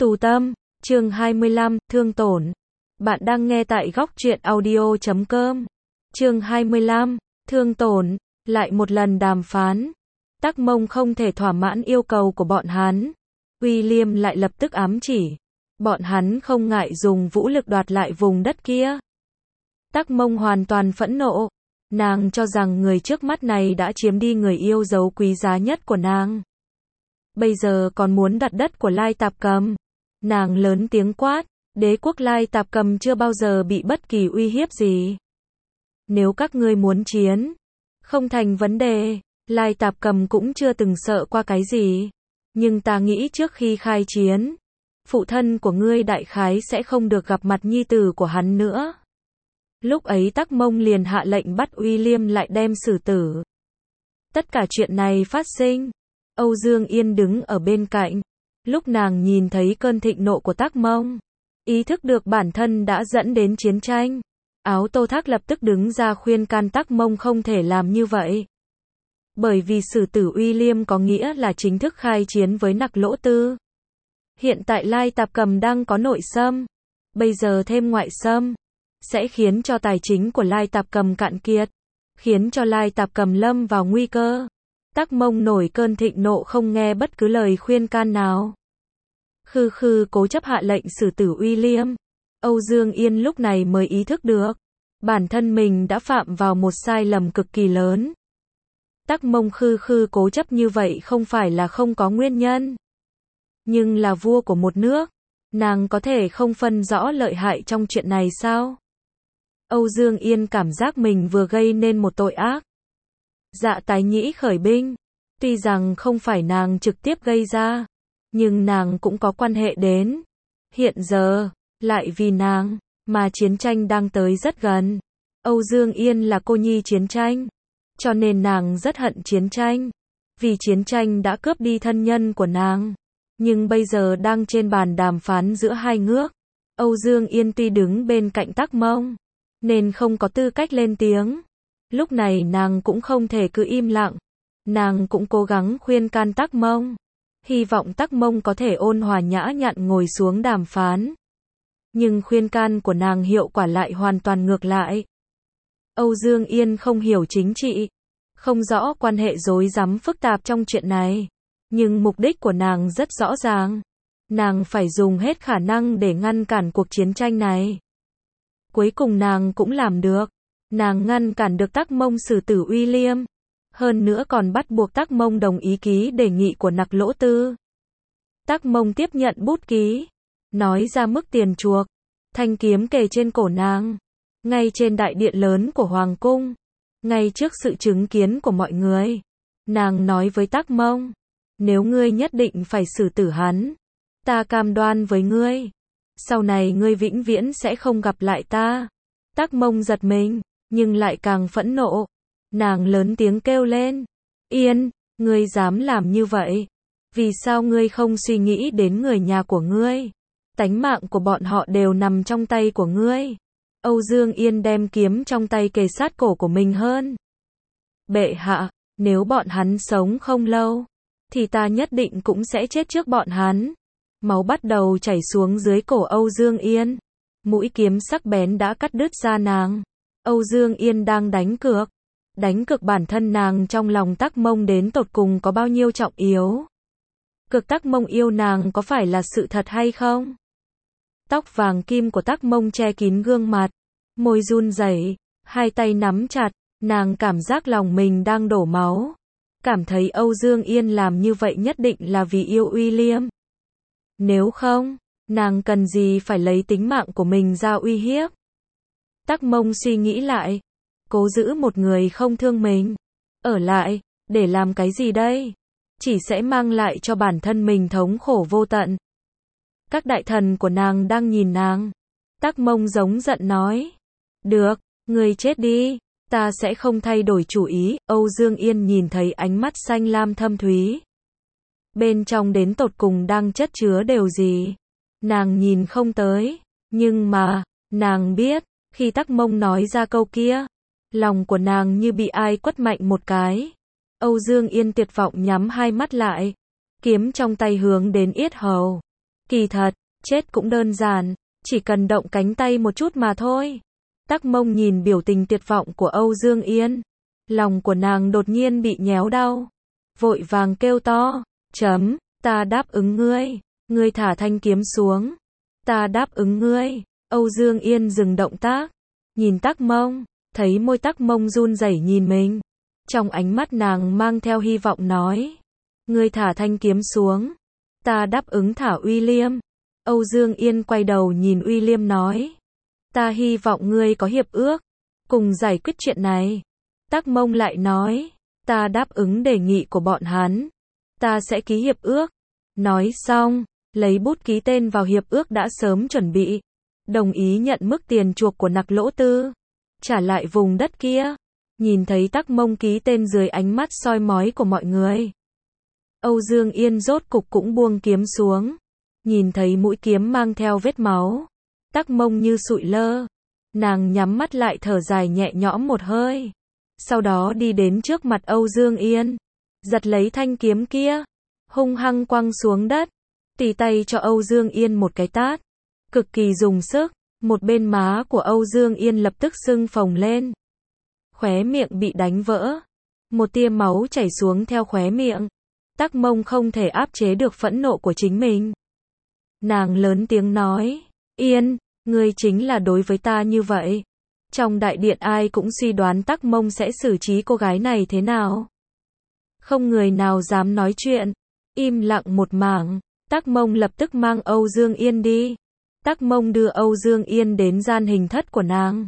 Tù tâm, chương 25, thương tổn. Bạn đang nghe tại góc truyện audio.com. Chương 25, thương tổn. Lại một lần đàm phán. Tắc Mông không thể thỏa mãn yêu cầu của bọn hắn. William lại lập tức ám chỉ. Bọn hắn không ngại dùng vũ lực đoạt lại vùng đất kia. Tắc Mông hoàn toàn phẫn nộ. Nàng cho rằng người trước mắt này đã chiếm đi người yêu dấu quý giá nhất của nàng. Bây giờ còn muốn đoạt đất của Lai Tạp Cầm. Nàng lớn tiếng quát, đế quốc Lai Tạp Cầm chưa bao giờ bị bất kỳ uy hiếp gì. Nếu các ngươi muốn chiến, không thành vấn đề, Lai Tạp Cầm cũng chưa từng sợ qua cái gì. Nhưng ta nghĩ trước khi khai chiến, phụ thân của ngươi đại khái sẽ không được gặp mặt nhi tử của hắn nữa. Lúc ấy Tắc Mông liền hạ lệnh bắt William lại đem xử tử. Tất cả chuyện này phát sinh. Âu Dương Yên đứng ở bên cạnh. Lúc nàng nhìn thấy cơn thịnh nộ của Tắc Mông, ý thức được bản thân đã dẫn đến chiến tranh. Áo Tô Thác lập tức đứng ra khuyên can Tắc Mông không thể làm như vậy. Bởi vì xử tử William có nghĩa là chính thức khai chiến với Nặc Lỗ Tư. Hiện tại Lai Tạp Cầm đang có nội xâm. Bây giờ thêm ngoại xâm, sẽ khiến cho tài chính của Lai Tạp Cầm cạn kiệt. Khiến cho Lai Tạp Cầm lâm vào nguy cơ. Tắc Mông nổi cơn thịnh nộ không nghe bất cứ lời khuyên can nào. Khư khư cố chấp hạ lệnh xử tử William. Âu Dương Yên lúc này mới ý thức được. Bản thân mình đã phạm vào một sai lầm cực kỳ lớn. Tắc Mông khư khư cố chấp như vậy không phải là không có nguyên nhân. Nhưng là vua của một nước. Nàng có thể không phân rõ lợi hại trong chuyện này sao? Âu Dương Yên cảm giác mình vừa gây nên một tội ác. Dạ Tái Nhĩ khởi binh. Tuy rằng không phải nàng trực tiếp gây ra, nhưng nàng cũng có quan hệ đến. Hiện giờ, lại vì nàng, mà chiến tranh đang tới rất gần. Âu Dương Yên là cô nhi chiến tranh. Cho nên nàng rất hận chiến tranh. Vì chiến tranh đã cướp đi thân nhân của nàng. Nhưng bây giờ đang trên bàn đàm phán giữa hai nước. Âu Dương Yên tuy đứng bên cạnh Tắc Mông, nên không có tư cách lên tiếng. Lúc này nàng cũng không thể cứ im lặng. Nàng cũng cố gắng khuyên can Tắc Mông. Hy vọng Tắc Mông có thể ôn hòa nhã nhặn ngồi xuống đàm phán. Nhưng khuyên can của nàng hiệu quả lại hoàn toàn ngược lại. Âu Dương Yên không hiểu chính trị. Không rõ quan hệ rối rắm phức tạp trong chuyện này. Nhưng mục đích của nàng rất rõ ràng. Nàng phải dùng hết khả năng để ngăn cản cuộc chiến tranh này. Cuối cùng nàng cũng làm được. Nàng ngăn cản được Tắc Mông xử tử William. Hơn nữa còn bắt buộc Tắc Mông đồng ý ký đề nghị của Nặc Lỗ Tư. Tắc Mông tiếp nhận bút ký. Nói ra mức tiền chuộc. Thanh kiếm kề trên cổ nàng. Ngay trên đại điện lớn của Hoàng Cung. Ngay trước sự chứng kiến của mọi người. Nàng nói với Tắc Mông. Nếu ngươi nhất định phải xử tử hắn, ta cam đoan với ngươi. Sau này ngươi vĩnh viễn sẽ không gặp lại ta. Tắc Mông giật mình, nhưng lại càng phẫn nộ. Nàng lớn tiếng kêu lên. Yên, ngươi dám làm như vậy. Vì sao ngươi không suy nghĩ đến người nhà của ngươi? Tánh mạng của bọn họ đều nằm trong tay của ngươi. Âu Dương Yên đem kiếm trong tay kề sát cổ của mình hơn. Bệ hạ, nếu bọn hắn sống không lâu, thì ta nhất định cũng sẽ chết trước bọn hắn. Máu bắt đầu chảy xuống dưới cổ Âu Dương Yên. Mũi kiếm sắc bén đã cắt đứt da nàng. Âu Dương Yên đang đánh cược. Đánh cược bản thân nàng trong lòng Tắc Mông đến tột cùng có bao nhiêu trọng yếu. Cược Tắc Mông yêu nàng có phải là sự thật hay không? Tóc vàng kim của Tắc Mông che kín gương mặt. Môi run rẩy, hai tay nắm chặt. Nàng cảm giác lòng mình đang đổ máu. Cảm thấy Âu Dương Yên làm như vậy nhất định là vì yêu William. Nếu không, nàng cần gì phải lấy tính mạng của mình ra uy hiếp. Tắc Mông suy nghĩ lại. Cố giữ một người không thương mình. Ở lại, để làm cái gì đây? Chỉ sẽ mang lại cho bản thân mình thống khổ vô tận. Các đại thần của nàng đang nhìn nàng. Tắc Mông giống giận nói. Được, ngươi chết đi. Ta sẽ không thay đổi chủ ý. Âu Dương Yên nhìn thấy ánh mắt xanh lam thâm thúy. Bên trong đến tột cùng đang chất chứa điều gì? Nàng nhìn không tới. Nhưng mà, nàng biết, khi Tắc Mông nói ra câu kia, lòng của nàng như bị ai quất mạnh một cái. Âu Dương Yên tuyệt vọng nhắm hai mắt lại. Kiếm trong tay hướng đến yết hầu. Kỳ thật, chết cũng đơn giản, chỉ cần động cánh tay một chút mà thôi. Tắc Mông nhìn biểu tình tuyệt vọng của Âu Dương Yên. Lòng của nàng đột nhiên bị nhéo đau. Vội vàng kêu to, ta đáp ứng ngươi. Ngươi thả thanh kiếm xuống. Ta đáp ứng ngươi. Âu Dương Yên dừng động tác. Nhìn Tắc Mông, thấy môi Tắc Mông run rẩy nhìn mình. Trong ánh mắt nàng mang theo hy vọng nói. Ngươi thả thanh kiếm xuống. Ta đáp ứng thả William. Âu Dương Yên quay đầu nhìn William nói. Ta hy vọng ngươi có hiệp ước. Cùng giải quyết chuyện này. Tắc Mông lại nói. Ta đáp ứng đề nghị của bọn hắn. Ta sẽ ký hiệp ước. Nói xong, lấy bút ký tên vào hiệp ước đã sớm chuẩn bị. Đồng ý nhận mức tiền chuộc của Nặc Lỗ Tư. Trả lại vùng đất kia. Nhìn thấy Tắc Mông ký tên dưới ánh mắt soi mói của mọi người. Âu Dương Yên rốt cục cũng buông kiếm xuống. Nhìn thấy mũi kiếm mang theo vết máu. Tắc Mông như sụi lơ. Nàng nhắm mắt lại thở dài nhẹ nhõm một hơi. Sau đó đi đến trước mặt Âu Dương Yên. Giật lấy thanh kiếm kia. Hung hăng quăng xuống đất. Tì tay cho Âu Dương Yên một cái tát. Cực kỳ dùng sức. Một bên má của Âu Dương Yên lập tức sưng phồng lên. Khóe miệng bị đánh vỡ. Một tia máu chảy xuống theo khóe miệng. Tắc Mông không thể áp chế được phẫn nộ của chính mình. Nàng lớn tiếng nói. Yên, ngươi chính là đối với ta như vậy. Trong đại điện ai cũng suy đoán Tắc Mông sẽ xử trí cô gái này thế nào. Không người nào dám nói chuyện. Im lặng một mảng. Tắc Mông lập tức mang Âu Dương Yên đi. Tắc Mông đưa Âu Dương Yên đến gian hình thất của nàng.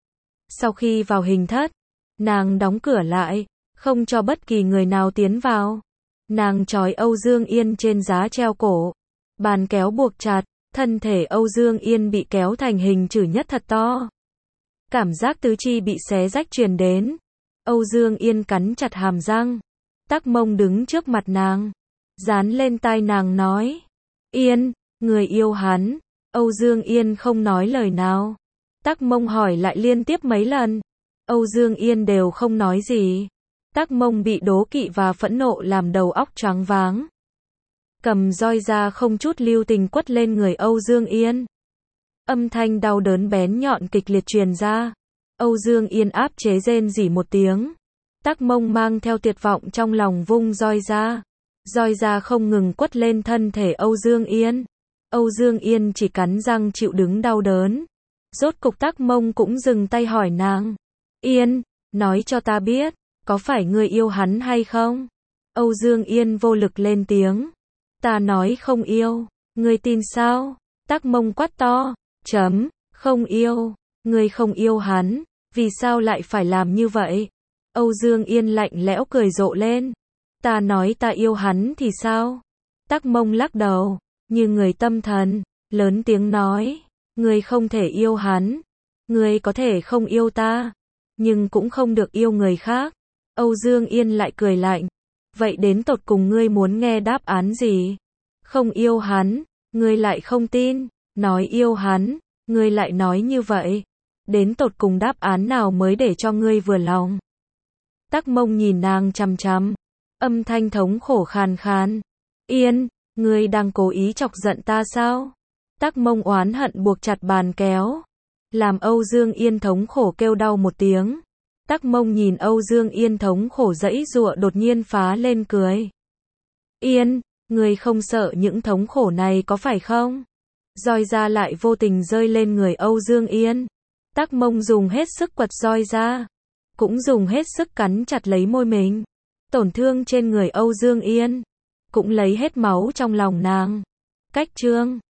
Sau khi vào hình thất, nàng đóng cửa lại, không cho bất kỳ người nào tiến vào. Nàng trói Âu Dương Yên trên giá treo cổ. Bàn kéo buộc chặt, thân thể Âu Dương Yên bị kéo thành hình chữ nhất thật to. Cảm giác tứ chi bị xé rách truyền đến. Âu Dương Yên cắn chặt hàm răng. Tắc Mông đứng trước mặt nàng. Dán lên tai nàng nói. Yên, người yêu hắn. Âu Dương Yên không nói lời nào. Tắc Mông hỏi lại liên tiếp mấy lần. Âu Dương Yên đều không nói gì. Tắc Mông bị đố kỵ và phẫn nộ làm đầu óc choáng váng. Cầm roi ra không chút lưu tình quất lên người Âu Dương Yên. Âm thanh đau đớn bén nhọn kịch liệt truyền ra. Âu Dương Yên áp chế rên rỉ một tiếng. Tắc Mông mang theo tuyệt vọng trong lòng vung roi ra. Roi ra không ngừng quất lên thân thể Âu Dương Yên. Âu Dương Yên chỉ cắn răng chịu đứng đau đớn. Rốt cục Tắc Mông cũng dừng tay hỏi nàng. Yên, nói cho ta biết, có phải ngươi yêu hắn hay không? Âu Dương Yên vô lực lên tiếng. Ta nói không yêu, ngươi tin sao? Tắc Mông quát to. Không yêu, ngươi không yêu hắn, vì sao lại phải làm như vậy? Âu Dương Yên lạnh lẽo cười rộ lên. Ta nói ta yêu hắn thì sao? Tắc Mông lắc đầu, như người tâm thần, lớn tiếng nói. Ngươi không thể yêu hắn. Ngươi có thể không yêu ta, nhưng cũng không được yêu người khác. Âu Dương Yên lại cười lạnh. Vậy đến tột cùng ngươi muốn nghe đáp án gì? Không yêu hắn, ngươi lại không tin. Nói yêu hắn, ngươi lại nói như vậy. Đến tột cùng đáp án nào mới để cho ngươi vừa lòng? Tắc Mông nhìn nàng chằm chằm. Âm thanh thống khổ khàn khàn. Yên, ngươi đang cố ý chọc giận ta sao? Tắc Mông oán hận buộc chặt bàn kéo. Làm Âu Dương Yên thống khổ kêu đau một tiếng. Tắc Mông nhìn Âu Dương Yên thống khổ giãy giụa đột nhiên phá lên cười. Yên, ngươi không sợ những thống khổ này có phải không? Roi ra lại vô tình rơi lên người Âu Dương Yên. Tắc Mông dùng hết sức quật roi ra. Cũng dùng hết sức cắn chặt lấy môi mình. Tổn thương trên người Âu Dương Yên. Cũng lấy hết máu trong lòng nàng. Cách chương